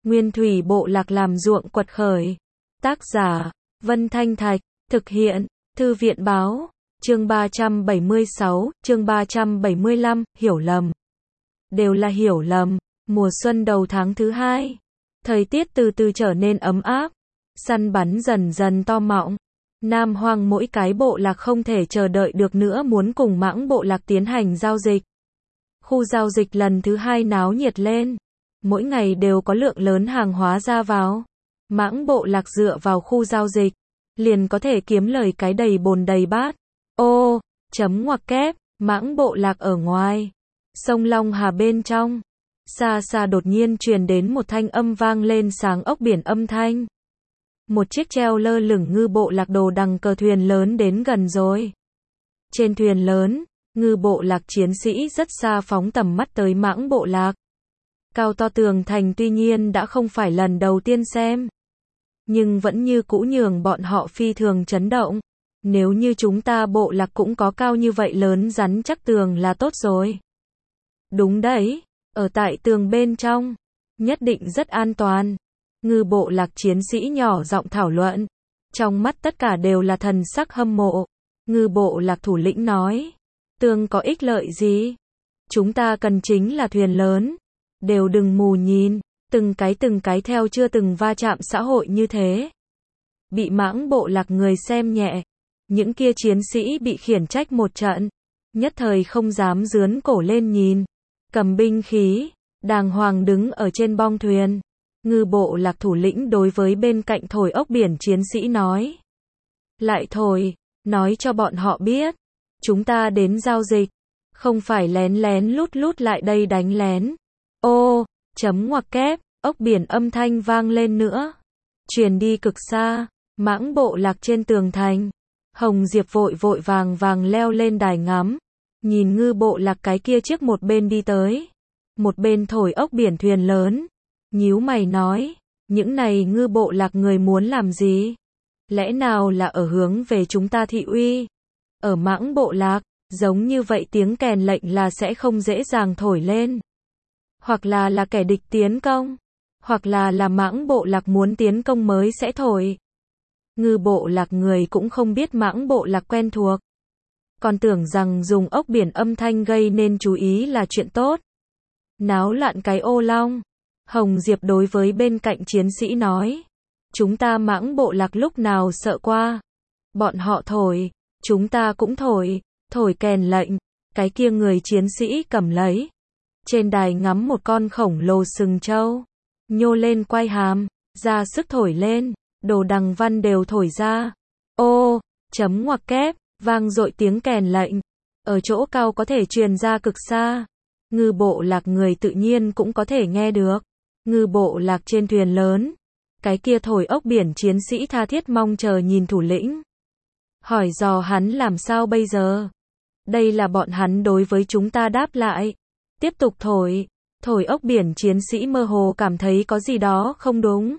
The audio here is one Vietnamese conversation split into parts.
Nguyên thủy bộ lạc làm ruộng quật khởi. Tác giả, Vân Thanh Thạch, thực hiện, Thư viện Báo, chương 376, chương 375, hiểu lầm. Đều là hiểu lầm, mùa xuân đầu tháng thứ 2. Thời tiết từ từ trở nên ấm áp, săn bắn dần dần to mọng. Nam Hoang mỗi cái bộ lạc không thể chờ đợi được nữa muốn cùng Mãng bộ lạc tiến hành giao dịch. Khu giao dịch lần thứ 2 náo nhiệt lên. Mỗi ngày đều có lượng lớn hàng hóa ra vào. Mãng bộ lạc dựa vào khu giao dịch, liền có thể kiếm lời cái đầy bồn đầy bát. Ô, chấm ngoặc kép, Mãng bộ lạc ở ngoài. Sông Long Hà bên trong. Xa xa đột nhiên truyền đến một thanh âm vang lên sáng ốc biển âm thanh. Một chiếc treo lơ lửng ngư bộ lạc đồ đằng cờ thuyền lớn đến gần rồi. Trên thuyền lớn, ngư bộ lạc chiến sĩ rất xa phóng tầm mắt tới Mãng bộ lạc. Cao to tường thành tuy nhiên đã không phải lần đầu tiên xem, nhưng vẫn như cũ nhường bọn họ phi thường chấn động. Nếu như chúng ta bộ lạc cũng có cao như vậy lớn rắn chắc tường là tốt rồi. Đúng đấy, ở tại tường bên trong, nhất định rất an toàn. Ngư bộ lạc chiến sĩ nhỏ giọng thảo luận. Trong mắt tất cả đều là thần sắc hâm mộ. Ngư bộ lạc thủ lĩnh nói, tường có ích lợi gì? Chúng ta cần chính là thuyền lớn. Đều đừng mù nhìn, từng cái theo chưa từng va chạm xã hội như thế. Bị Mãng bộ lạc người xem nhẹ. Những kia chiến sĩ bị khiển trách một trận. Nhất thời không dám dướn cổ lên nhìn. Cầm binh khí, đàng hoàng đứng ở trên bong thuyền. Ngư bộ lạc thủ lĩnh đối với bên cạnh thổi ốc biển chiến sĩ nói. Lại thổi, nói cho bọn họ biết. Chúng ta đến giao dịch. Không phải lén lén lút lút lại đây đánh lén. Ô, chấm ngoặc kép, ốc biển âm thanh vang lên nữa. Truyền đi cực xa, Mãng bộ lạc trên tường thành. Hồng Diệp vội vội vàng leo lên đài ngắm. Nhìn ngư bộ lạc cái kia chiếc một bên đi tới. Một bên thổi ốc biển thuyền lớn. Nhíu mày nói, những này ngư bộ lạc người muốn làm gì? Lẽ nào là ở hướng về chúng ta thị uy? Ở Mãng bộ lạc, giống như vậy tiếng kèn lệnh là sẽ không dễ dàng thổi lên. Hoặc là kẻ địch tiến công, hoặc là Mãng bộ lạc muốn tiến công mới sẽ thổi. Ngư bộ lạc người cũng không biết Mãng bộ lạc quen thuộc. Còn tưởng rằng dùng ốc biển âm thanh gây nên chú ý là chuyện tốt. Náo loạn cái ô long. Hồng Diệp đối với bên cạnh chiến sĩ nói. Chúng ta Mãng bộ lạc lúc nào sợ qua. Bọn họ thổi, chúng ta cũng thổi kèn lệnh. Cái kia người chiến sĩ cầm lấy. Trên đài ngắm một con khổng lồ sừng trâu. Nhô lên quay hàm, ra sức thổi lên. Đồ đằng văn đều thổi ra. Ô, chấm ngoặc kép, vang dội tiếng kèn lệnh. Ở chỗ cao có thể truyền ra cực xa. Ngư bộ lạc người tự nhiên cũng có thể nghe được. Ngư bộ lạc trên thuyền lớn. Cái kia thổi ốc biển chiến sĩ tha thiết mong chờ nhìn thủ lĩnh. Hỏi dò hắn làm sao bây giờ? Đây là bọn hắn đối với chúng ta đáp lại. Tiếp tục thổi ốc biển chiến sĩ mơ hồ cảm thấy có gì đó không đúng.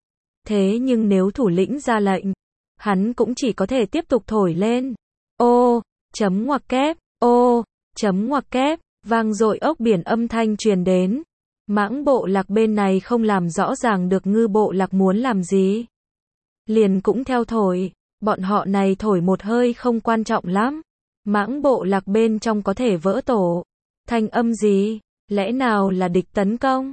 Thế nhưng nếu thủ lĩnh ra lệnh, hắn cũng chỉ có thể tiếp tục thổi lên. Ô, chấm ngoặc kép, ô, chấm ngoặc kép, vang dội ốc biển âm thanh truyền đến. Mãng bộ lạc bên này không làm rõ ràng được ngư bộ lạc muốn làm gì. Liền cũng theo thổi, bọn họ này thổi một hơi không quan trọng lắm. Mãng bộ lạc bên trong có thể vỡ tổ. Thanh âm gì? Lẽ nào là địch tấn công?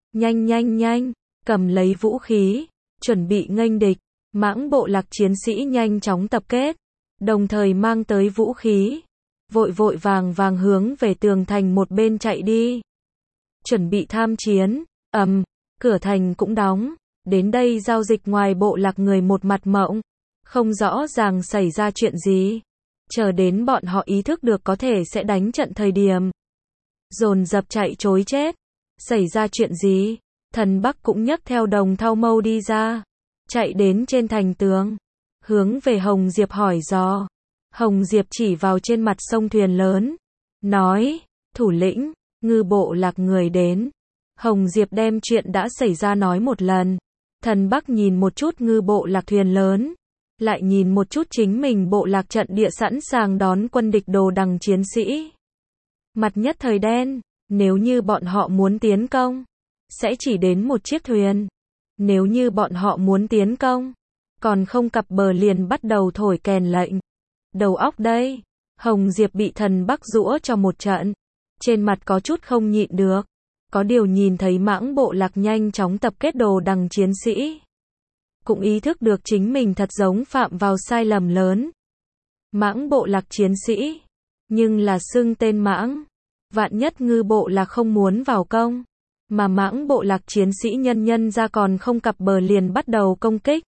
Nhanh, cầm lấy vũ khí, chuẩn bị nghênh địch. Mãng bộ lạc chiến sĩ nhanh chóng tập kết, đồng thời mang tới vũ khí. Vội vàng hướng về tường thành một bên chạy đi. Chuẩn bị tham chiến, cửa thành cũng đóng. Đến đây giao dịch ngoài bộ lạc người một mặt mộng. Không rõ ràng xảy ra chuyện gì. Chờ đến bọn họ ý thức được có thể sẽ đánh trận thời điểm. Dồn dập chạy trối chết. Xảy ra chuyện gì? Thần Bắc cũng nhấc theo đồng thau mâu đi ra. Chạy đến trên thành tường. Hướng về Hồng Diệp hỏi dò. Hồng Diệp chỉ vào trên mặt sông thuyền lớn. Nói, thủ lĩnh, ngư bộ lạc người đến. Hồng Diệp đem chuyện đã xảy ra nói một lần. Thần Bắc nhìn một chút ngư bộ lạc thuyền lớn. Lại nhìn một chút chính mình bộ lạc trận địa sẵn sàng đón quân địch đồ đằng chiến sĩ. Mặt nhất thời đen, nếu như bọn họ muốn tiến công, sẽ chỉ đến một chiếc thuyền. Nếu như bọn họ muốn tiến công, còn không cập bờ liền bắt đầu thổi kèn lệnh. Đầu óc đây. Hồng Diệp bị thần Bắc giũa cho một trận. Trên mặt có chút không nhịn được. Có điều nhìn thấy Mãng Bộ Lạc nhanh chóng tập kết đồ đằng chiến sĩ. Cũng ý thức được chính mình thật giống phạm vào sai lầm lớn. Mãng Bộ Lạc chiến sĩ. Nhưng là xưng tên Mãng. Vạn nhất Ngư Bộ Lạc không muốn vào công. Mà Mãng Bộ Lạc chiến sĩ nhân ra còn không cập bờ liền bắt đầu công kích.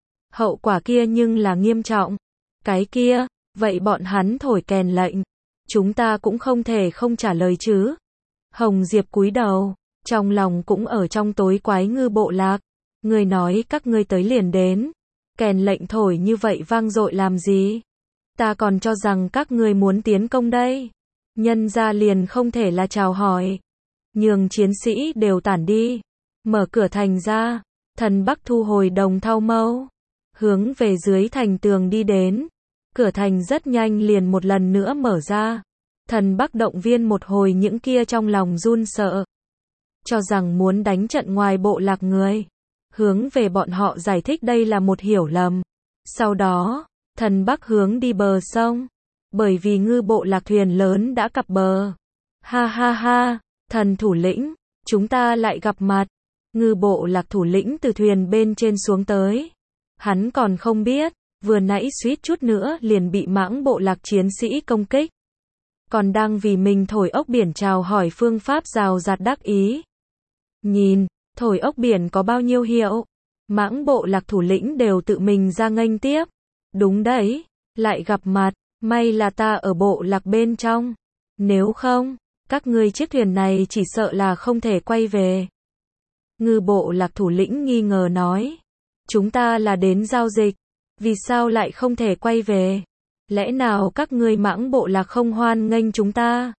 Hậu quả kia nhưng là nghiêm trọng. Cái kia, vậy bọn hắn thổi kèn lệnh. Chúng ta cũng không thể không trả lời chứ. Hồng Diệp cúi đầu, trong lòng cũng ở trong tối quái Ngư Bộ Lạc. Người nói các ngươi tới liền đến. Kèn lệnh thổi như vậy vang dội làm gì? Ta còn cho rằng các ngươi muốn tiến công đây. Nhân ra liền không thể là chào hỏi. Nhường chiến sĩ đều tản đi. Mở cửa thành ra. Thần Bắc thu hồi đồng thau mâu. Hướng về dưới thành tường đi đến. Cửa thành rất nhanh liền một lần nữa mở ra. Thần Bắc động viên một hồi những kia trong lòng run sợ. Cho rằng muốn đánh trận ngoài bộ lạc người. Hướng về bọn họ giải thích đây là một hiểu lầm. Sau đó, thần Bắc hướng đi bờ sông. Bởi vì Ngư Bộ Lạc thuyền lớn đã cập bờ. Ha ha ha, thần thủ lĩnh, chúng ta lại gặp mặt. Ngư Bộ Lạc thủ lĩnh từ thuyền bên trên xuống tới. Hắn còn không biết, vừa nãy suýt chút nữa liền bị Mãng Bộ Lạc chiến sĩ công kích. Còn đang vì mình thổi ốc biển chào hỏi phương pháp rào rạt đắc ý. Nhìn, thổi ốc biển có bao nhiêu hiệu. Mãng Bộ Lạc thủ lĩnh đều tự mình ra nghênh tiếp. Đúng đấy, lại gặp mặt, may là ta ở bộ lạc bên trong. Nếu không, các ngươi chiếc thuyền này chỉ sợ là không thể quay về. Ngư Bộ Lạc thủ lĩnh nghi ngờ nói. Chúng ta là đến giao dịch. Vì sao lại không thể quay về? Lẽ nào các ngươi Mãng Bộ Lạc không hoan nghênh chúng ta?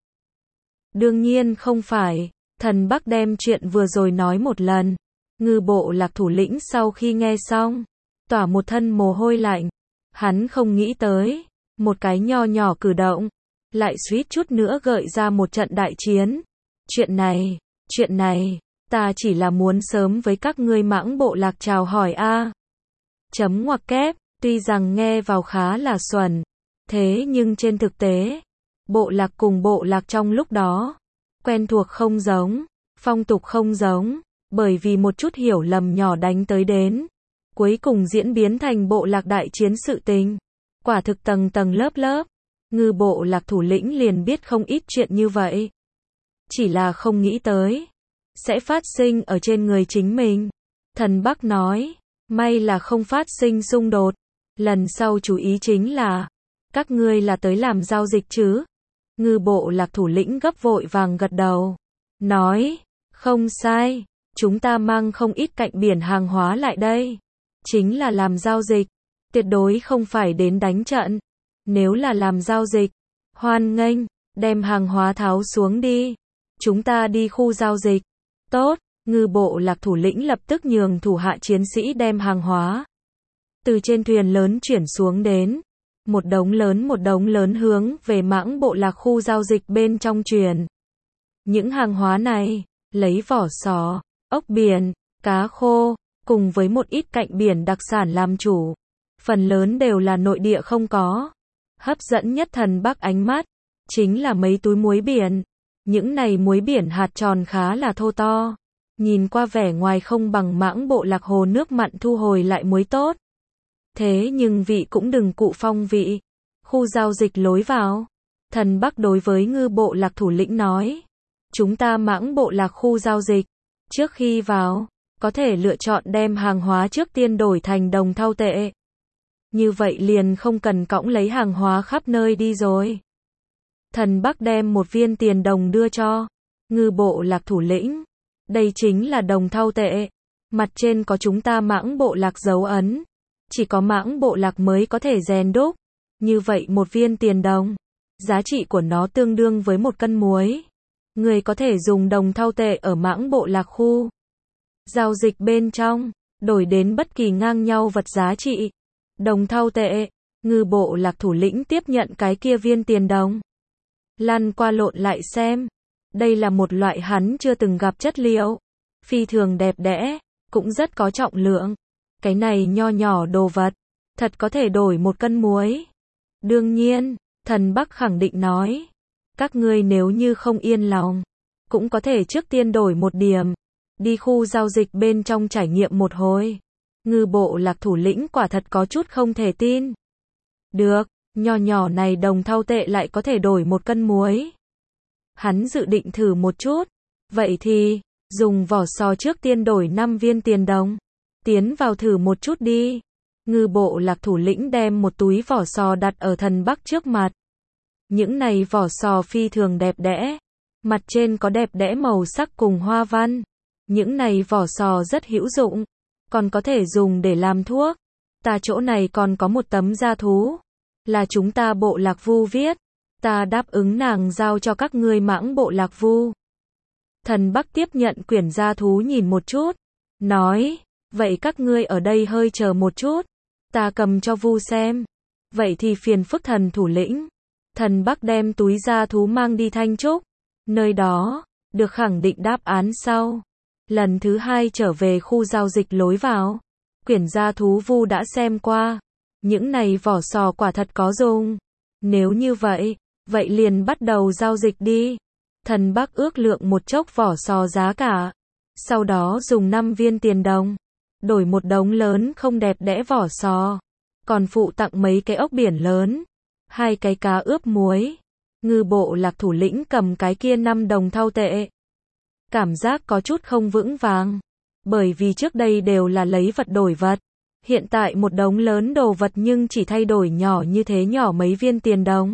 Đương nhiên không phải. Thần Bắc đem chuyện vừa rồi nói một lần. Ngư Bộ Lạc thủ lĩnh sau khi nghe xong, tỏa một thân mồ hôi lạnh. Hắn không nghĩ tới, một cái nho nhỏ cử động, lại suýt chút nữa gợi ra một trận đại chiến. Chuyện này, ta chỉ là muốn sớm với các ngươi Mãng Bộ Lạc chào hỏi a. Chấm ngoặc kép, tuy rằng nghe vào khá là xuẩn, thế nhưng trên thực tế, bộ lạc cùng bộ lạc trong lúc đó, quen thuộc không giống, phong tục không giống, bởi vì một chút hiểu lầm nhỏ đánh tới đến, cuối cùng diễn biến thành bộ lạc đại chiến sự tình. Quả thực tầng tầng lớp lớp, Ngư Bộ Lạc thủ lĩnh liền biết không ít chuyện như vậy. Chỉ là không nghĩ tới, sẽ phát sinh ở trên người chính mình. Thần Bắc nói, may là không phát sinh xung đột, lần sau chú ý chính là, các ngươi là tới làm giao dịch chứ? Ngư Bộ Lạc thủ lĩnh gấp vội vàng gật đầu, nói, không sai, chúng ta mang không ít cạnh biển hàng hóa lại đây, chính là làm giao dịch, tuyệt đối không phải đến đánh trận. Nếu là làm giao dịch, hoan nghênh, đem hàng hóa tháo xuống đi, chúng ta đi khu giao dịch. Tốt, Ngư Bộ Lạc thủ lĩnh lập tức nhường thủ hạ chiến sĩ đem hàng hóa từ trên thuyền lớn chuyển xuống đến, một đống lớn hướng về Mãng Bộ Lạc khu giao dịch bên trong chuyển. Những hàng hóa này, lấy vỏ sò, ốc biển, cá khô, cùng với một ít cạnh biển đặc sản làm chủ. Phần lớn đều là nội địa không có. Hấp dẫn nhất Thần Bắc ánh mắt, chính là mấy túi muối biển. Những này muối biển hạt tròn khá là thô to. Nhìn qua vẻ ngoài không bằng Mãng Bộ Lạc hồ nước mặn thu hồi lại muối tốt. Thế nhưng vị cũng đừng cụ phong vị. Khu giao dịch lối vào. Thần Bắc đối với Ngư Bộ Lạc thủ lĩnh nói. Chúng ta Mãng Bộ Lạc khu giao dịch. Trước khi vào, có thể lựa chọn đem hàng hóa trước tiên đổi thành đồng thau tệ. Như vậy liền không cần cõng lấy hàng hóa khắp nơi đi rồi. Thần Bắc đem một viên tiền đồng đưa cho Ngư Bộ Lạc thủ lĩnh. Đây chính là đồng thau tệ. Mặt trên có chúng ta Mãng Bộ Lạc dấu ấn. Chỉ có Mãng Bộ Lạc mới có thể rèn đúc. Như vậy một viên tiền đồng, giá trị của nó tương đương với một cân muối. Người có thể dùng đồng thau tệ ở Mãng Bộ Lạc khu giao dịch bên trong, đổi đến bất kỳ ngang nhau vật giá trị. Đồng thau tệ, Ngư Bộ Lạc thủ lĩnh tiếp nhận cái kia viên tiền đồng. Lăn qua lộn lại xem. Đây là một loại hắn chưa từng gặp chất liệu. phi thường đẹp đẽ, cũng rất có trọng lượng. Cái này nho nhỏ đồ vật, thật có thể đổi 1 cân muối. Đương nhiên, thần Bắc khẳng định nói. Các ngươi nếu như không yên lòng, cũng có thể trước tiên đổi 1 điểm. Đi khu giao dịch bên trong trải nghiệm một hồi. Ngư bộ lạc thủ lĩnh quả thật có chút không thể tin. Được, nho nhỏ này đồng thau tệ lại có thể đổi 1 cân muối. Hắn dự định thử một chút. Vậy thì, dùng vỏ sò trước tiên đổi 5 viên tiền đồng. Tiến vào thử một chút đi. Ngư bộ lạc thủ lĩnh đem một túi vỏ sò đặt ở thần Bắc trước mặt. Những này vỏ sò phi thường đẹp đẽ. Mặt trên có đẹp đẽ màu sắc cùng hoa văn. Những này vỏ sò rất hữu dụng. Còn có thể dùng để làm thuốc. Ta chỗ này còn có một tấm da thú. Là chúng ta bộ lạc Vu viết. Ta đáp ứng nàng giao cho các ngươi Mãng bộ lạc Vu. Thần Bắc tiếp nhận quyển da thú nhìn một chút. Nói, vậy các ngươi ở đây hơi chờ một chút. Ta cầm cho Vu xem. Vậy thì phiền phức thần thủ lĩnh. Thần Bắc đem túi da thú mang đi Thanh Trúc. Nơi đó, được khẳng định đáp án sau. Lần thứ 2 trở về khu giao dịch lối vào. Quyển da thú Vu đã xem qua. Những này vỏ sò quả thật có dùng. Nếu như vậy, vậy liền bắt đầu giao dịch đi. Thần Bắc ước lượng một chốc vỏ sò giá cả. Sau đó dùng 5 viên tiền đồng. Đổi một đống lớn không đẹp đẽ vỏ sò. Còn phụ tặng mấy cái ốc biển lớn. 2 cái cá ướp muối. Ngư bộ lạc thủ lĩnh cầm cái kia 5 đồng thau tệ. Cảm giác có chút không vững vàng. Bởi vì trước đây đều là lấy vật đổi vật. Hiện tại một đống lớn đồ vật nhưng chỉ thay đổi nhỏ như thế nhỏ mấy viên tiền đồng.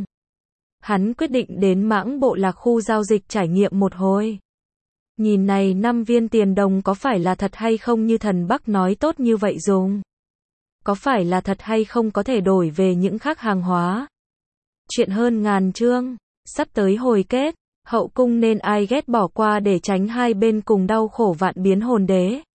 Hắn quyết định đến Mãng bộ lạc khu giao dịch trải nghiệm một hồi. Nhìn này 5 viên tiền đồng có phải là thật hay không như thần Bắc nói tốt như vậy dùng? Có phải là thật hay không có thể đổi về những khác hàng hóa? Chuyện hơn ngàn chương, sắp tới hồi kết, hậu cung nên ai ghét bỏ qua để tránh hai bên cùng đau khổ vạn biến hồn đế.